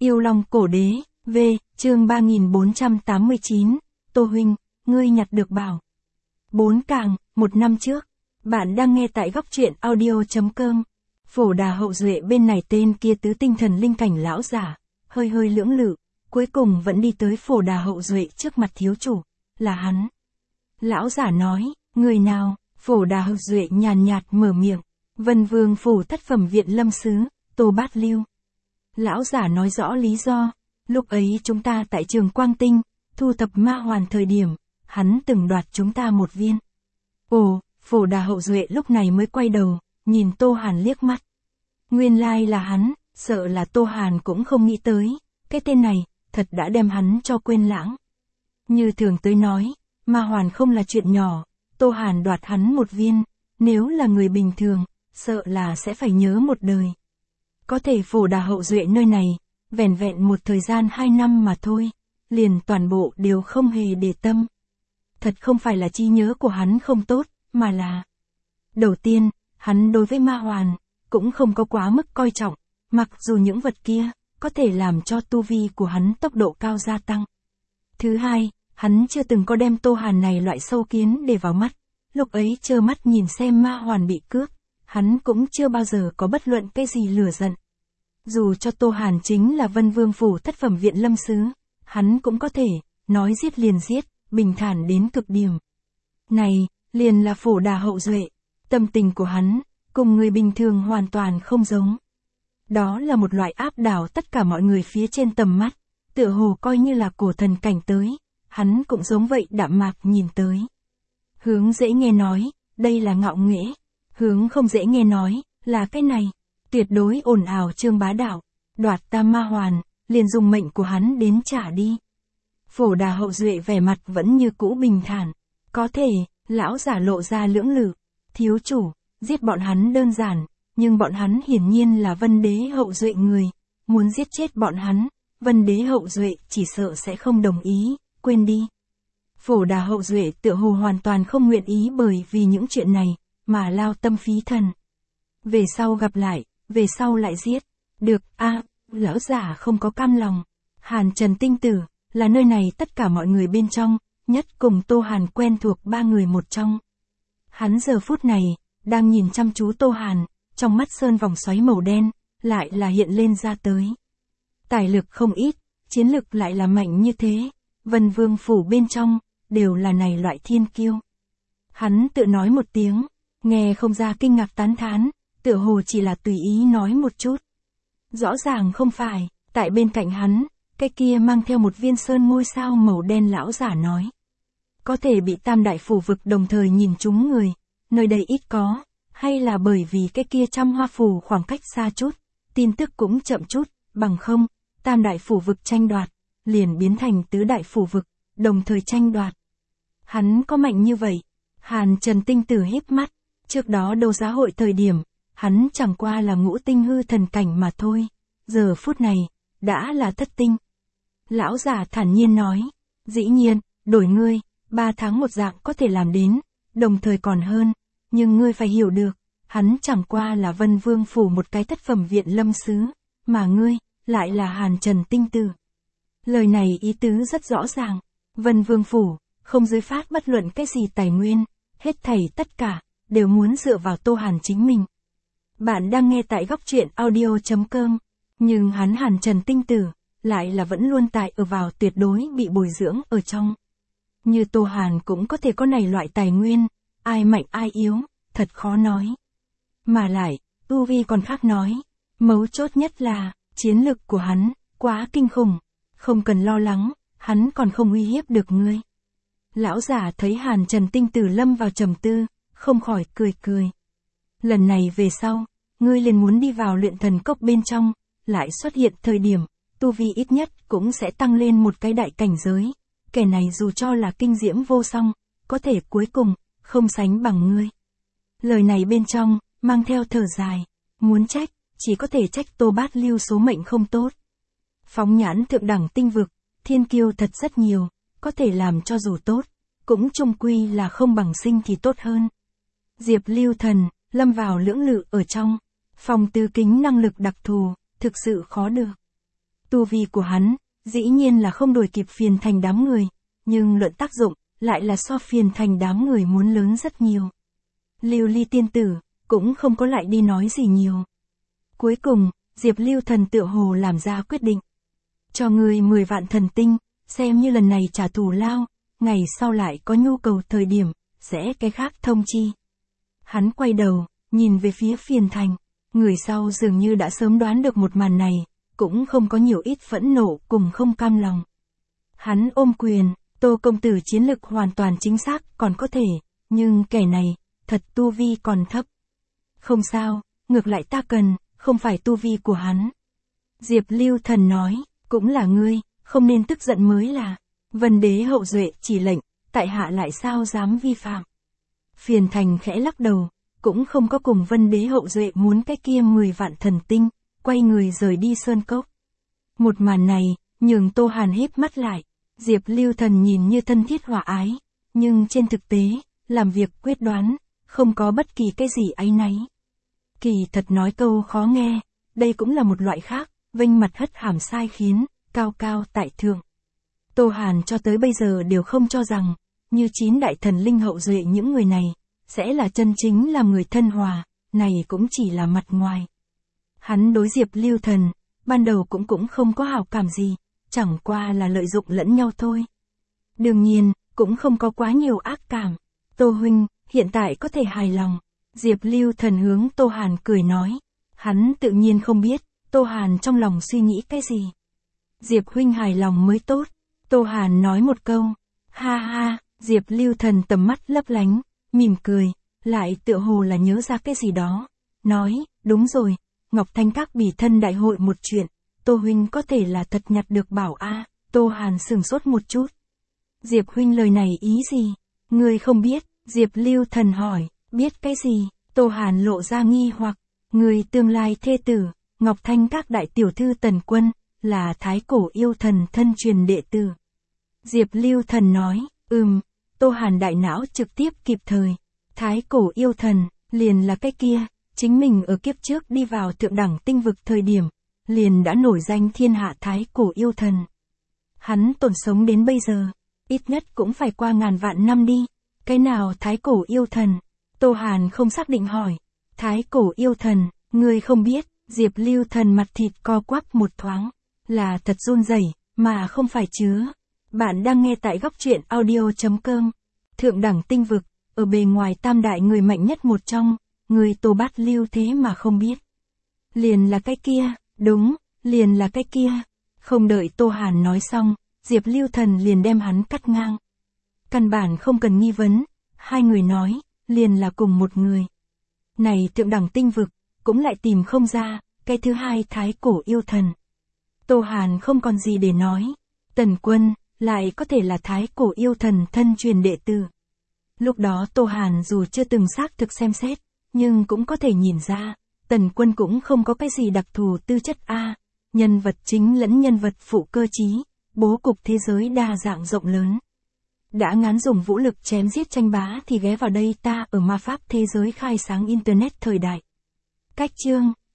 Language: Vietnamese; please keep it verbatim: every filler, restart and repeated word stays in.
Yêu Long Cổ Đế, V, chương ba nghìn bốn trăm tám mươi chín, Tô Huynh, ngươi nhặt được bảo. Bốn càng, một năm trước. Bạn đang nghe tại góc truyện audio.com. Phổ Đà hậu duệ bên này tên kia tứ tinh thần linh cảnh lão giả, hơi hơi lưỡng lự, cuối cùng vẫn đi tới Phổ Đà hậu duệ trước mặt thiếu chủ, là hắn. Lão giả nói, người nào? Phổ Đà hậu duệ nhàn nhạt mở miệng, Vân Vương phủ thất phẩm viện lâm sứ, Tô Bát Lưu. Lão giả nói rõ lý do, lúc ấy chúng ta tại trường Quang Tinh, thu thập ma hoàn thời điểm, hắn từng đoạt chúng ta một viên. Ồ, Phổ Đà hậu duệ lúc này mới quay đầu, nhìn Tô Hàn liếc mắt. Nguyên lai là hắn, sợ là Tô Hàn cũng không nghĩ tới, cái tên này, thật đã đem hắn cho quên lãng. Như thường tới nói, ma hoàn không là chuyện nhỏ, Tô Hàn đoạt hắn một viên, nếu là người bình thường, sợ là sẽ phải nhớ một đời. Có thể Phổ Đà hậu duệ nơi này, vẻn vẹn một thời gian hai năm mà thôi, liền toàn bộ đều không hề để tâm. Thật không phải là trí nhớ của hắn không tốt, mà là... Đầu tiên, hắn đối với ma hoàn, cũng không có quá mức coi trọng, mặc dù những vật kia, có thể làm cho tu vi của hắn tốc độ cao gia tăng. Thứ hai, hắn chưa từng có đem Tô Hàn này loại sâu kiến để vào mắt, lúc ấy trơ mắt nhìn xem ma hoàn bị cướp, hắn cũng chưa bao giờ có bất luận cái gì lửa giận. Dù cho Tô Hàn chính là Vân Vương phủ thất phẩm viện lâm sứ, hắn cũng có thể, nói giết liền giết, bình thản đến cực điểm. Này, liền là Phổ Đà hậu duệ, tâm tình của hắn, cùng người bình thường hoàn toàn không giống. Đó là một loại áp đảo tất cả mọi người phía trên tầm mắt, tựa hồ coi như là cổ thần cảnh tới, hắn cũng giống vậy đạm mạc nhìn tới. Hướng dễ nghe nói, đây là ngạo nghễ, hướng không dễ nghe nói, là cái này, tuyệt đối ồn ào trương bá đạo, đoạt ta ma hoàn, liền dùng mệnh của hắn đến trả đi. Phổ Đà hậu duệ vẻ mặt vẫn như cũ bình thản, có thể, lão giả lộ ra lưỡng lự, thiếu chủ, giết bọn hắn đơn giản, nhưng bọn hắn hiển nhiên là Vân Đế hậu duệ người, muốn giết chết bọn hắn, Vân Đế hậu duệ chỉ sợ sẽ không đồng ý, quên đi. Phổ Đà hậu duệ tựa hồ hoàn toàn không nguyện ý bởi vì những chuyện này, mà lao tâm phí thần. Về sau gặp lại, về sau lại giết, được, a à, lão giả không có cam lòng. Hàn Trần Tinh Tử, là nơi này tất cả mọi người bên trong, nhất cùng Tô Hàn quen thuộc ba người một trong. Hắn giờ phút này, đang nhìn chăm chú Tô Hàn, trong mắt sơn vòng xoáy màu đen, lại là hiện lên ra tới. Tài lực không ít, chiến lực lại là mạnh như thế, Vân Vương phủ bên trong, đều là này loại thiên kiêu. Hắn tự nói một tiếng, nghe không ra kinh ngạc tán thán, tựa hồ chỉ là tùy ý nói một chút. Rõ ràng không phải, tại bên cạnh hắn, cái kia mang theo một viên sơn ngôi sao màu đen lão giả nói. Có thể bị tam đại phủ vực đồng thời nhìn chúng người, nơi đây ít có, hay là bởi vì cái kia trăm hoa phủ khoảng cách xa chút, tin tức cũng chậm chút, bằng không, tam đại phủ vực tranh đoạt, liền biến thành tứ đại phủ vực, đồng thời tranh đoạt. Hắn có mạnh như vậy, Hàn Trần Tinh Tử híp mắt, trước đó đấu giá hội thời điểm, hắn chẳng qua là ngũ tinh hư thần cảnh mà thôi, giờ phút này, đã là thất tinh. Lão giả thản nhiên nói, dĩ nhiên, đổi ngươi, ba tháng một dạng có thể làm đến, đồng thời còn hơn, nhưng ngươi phải hiểu được, hắn chẳng qua là Vân Vương phủ một cái thất phẩm viện lâm sứ, mà ngươi, lại là Hàn Trần Tinh Tử. Lời này ý tứ rất rõ ràng, Vân Vương phủ, không giới phát bất luận cái gì tài nguyên, hết thảy tất cả, đều muốn dựa vào Tô Hàn chính mình. Bạn đang nghe tại góc truyện audio.com, nhưng hắn Hàn Trần Tinh Tử, lại là vẫn luôn tại ở vào tuyệt đối bị bồi dưỡng ở trong. Như Tô Hàn cũng có thể có này loại tài nguyên, ai mạnh ai yếu, thật khó nói. Mà lại, tu vi còn khác nói, mấu chốt nhất là, chiến lực của hắn, quá kinh khủng, không cần lo lắng, hắn còn không uy hiếp được ngươi. Lão giả thấy Hàn Trần Tinh Tử lâm vào trầm tư, không khỏi cười cười. Lần này về sau, ngươi liền muốn đi vào luyện thần cốc bên trong, lại xuất hiện thời điểm, tu vi ít nhất cũng sẽ tăng lên một cái đại cảnh giới. Kẻ này dù cho là kinh diễm vô song, có thể cuối cùng, không sánh bằng ngươi. Lời này bên trong, mang theo thở dài, muốn trách, chỉ có thể trách Tô Bát Lưu số mệnh không tốt. Phóng nhãn thượng đẳng tinh vực, thiên kiêu thật rất nhiều, có thể làm cho dù tốt, cũng chung quy là không bằng sinh thì tốt hơn. Diệp Lưu Thần, lâm vào lưỡng lự ở trong, Phong Tư Kính năng lực đặc thù, thực sự khó được. Tu vi của hắn, dĩ nhiên là không đuổi kịp Phiền Thành đám người, nhưng luận tác dụng, lại là so Phiền Thành đám người muốn lớn rất nhiều. Lưu Ly tiên tử, cũng không có lại đi nói gì nhiều. Cuối cùng, Diệp Lưu Thần tựa hồ làm ra quyết định. Cho người mười vạn thần tinh, xem như lần này trả thù lao, ngày sau lại có nhu cầu thời điểm, sẽ cái khác thông chi. Hắn quay đầu, nhìn về phía Phiền Thành, người sau dường như đã sớm đoán được một màn này, cũng không có nhiều ít phẫn nộ cùng không cam lòng. Hắn ôm quyền, Tô công tử chiến lực hoàn toàn chính xác còn có thể, nhưng kẻ này, thật tu vi còn thấp. Không sao, ngược lại ta cần, không phải tu vi của hắn. Diệp Lưu Thần nói, cũng là ngươi, không nên tức giận mới là. Vân đế hậu duệ chỉ lệnh, tại hạ lại sao dám vi phạm. Phiền Thành khẽ lắc đầu, cũng không có cùng Vân đế hậu duệ muốn cái kia mười vạn thần tinh, quay người rời đi sơn cốc. Một màn này, nhường Tô Hàn híp mắt lại, Diệp Lưu Thần nhìn như thân thiết hòa ái, nhưng trên thực tế, làm việc quyết đoán, không có bất kỳ cái gì áy náy. Kỳ thật nói câu khó nghe, đây cũng là một loại khác, vênh mặt hất hàm sai khiến, cao cao tại thượng. Tô Hàn cho tới bây giờ đều không cho rằng, như chín đại thần linh hậu duệ những người này, sẽ là chân chính làm người thân hòa, này cũng chỉ là mặt ngoài. Hắn đối Diệp Lưu Thần, ban đầu cũng cũng không có hảo cảm gì, chẳng qua là lợi dụng lẫn nhau thôi. Đương nhiên, cũng không có quá nhiều ác cảm. Tô huynh, hiện tại có thể hài lòng. Diệp Lưu Thần hướng Tô Hàn cười nói. Hắn tự nhiên không biết, Tô Hàn trong lòng suy nghĩ cái gì. Diệp huynh hài lòng mới tốt. Tô Hàn nói một câu. Ha ha, Diệp Lưu Thần tầm mắt lấp lánh, mỉm cười, lại tựa hồ là nhớ ra cái gì đó. Nói, đúng rồi, Ngọc Thanh Các bỉ thân đại hội một chuyện, Tô huynh có thể là thật nhặt được bảo a. À. Tô Hàn sừng sốt một chút. Diệp huynh lời này ý gì? Ngươi không biết, Diệp Lưu Thần hỏi, biết cái gì? Tô Hàn lộ ra nghi hoặc, người tương lai thê tử, Ngọc Thanh Các đại tiểu thư Tần Quân, là thái cổ yêu thần thân truyền đệ tử. Diệp Lưu Thần nói, ừm, Tô Hàn đại não trực tiếp kịp thời. Thái cổ yêu thần, liền là cái kia, chính mình ở kiếp trước đi vào thượng đẳng tinh vực thời điểm, liền đã nổi danh thiên hạ thái cổ yêu thần. Hắn tồn sống đến bây giờ, ít nhất cũng phải qua ngàn vạn năm đi. Cái nào thái cổ yêu thần? Tô Hàn không xác định hỏi. Thái cổ yêu thần, ngươi không biết, Diệp Lưu Thần mặt thịt co quắp một thoáng. Là thật run rẩy, mà không phải chứa. Bạn đang nghe tại góc truyện audio chấm com. Thượng đẳng tinh vực, ở bề ngoài tam đại người mạnh nhất một trong, người Tô Bát Lưu thế mà không biết. Liền là cái kia, đúng, liền là cái kia. Không đợi Tô Hàn nói xong, Diệp Lưu Thần liền đem hắn cắt ngang. Căn bản không cần nghi vấn, hai người nói, liền là cùng một người. Này thượng đẳng tinh vực, cũng lại tìm không ra, cái thứ hai thái cổ yêu thần. Tô Hàn không còn gì để nói, Tần Quân, lại có thể là thái cổ yêu thần thân truyền đệ tử. Lúc đó Tô Hàn dù chưa từng xác thực xem xét, nhưng cũng có thể nhìn ra, Tần Quân cũng không có cái gì đặc thù tư chất A, nhân vật chính lẫn nhân vật phụ cơ trí, bố cục thế giới đa dạng rộng lớn. Đã ngán dùng vũ lực chém giết tranh bá thì ghé vào đây ta ở ma pháp thế giới khai sáng Internet thời đại. Cách chương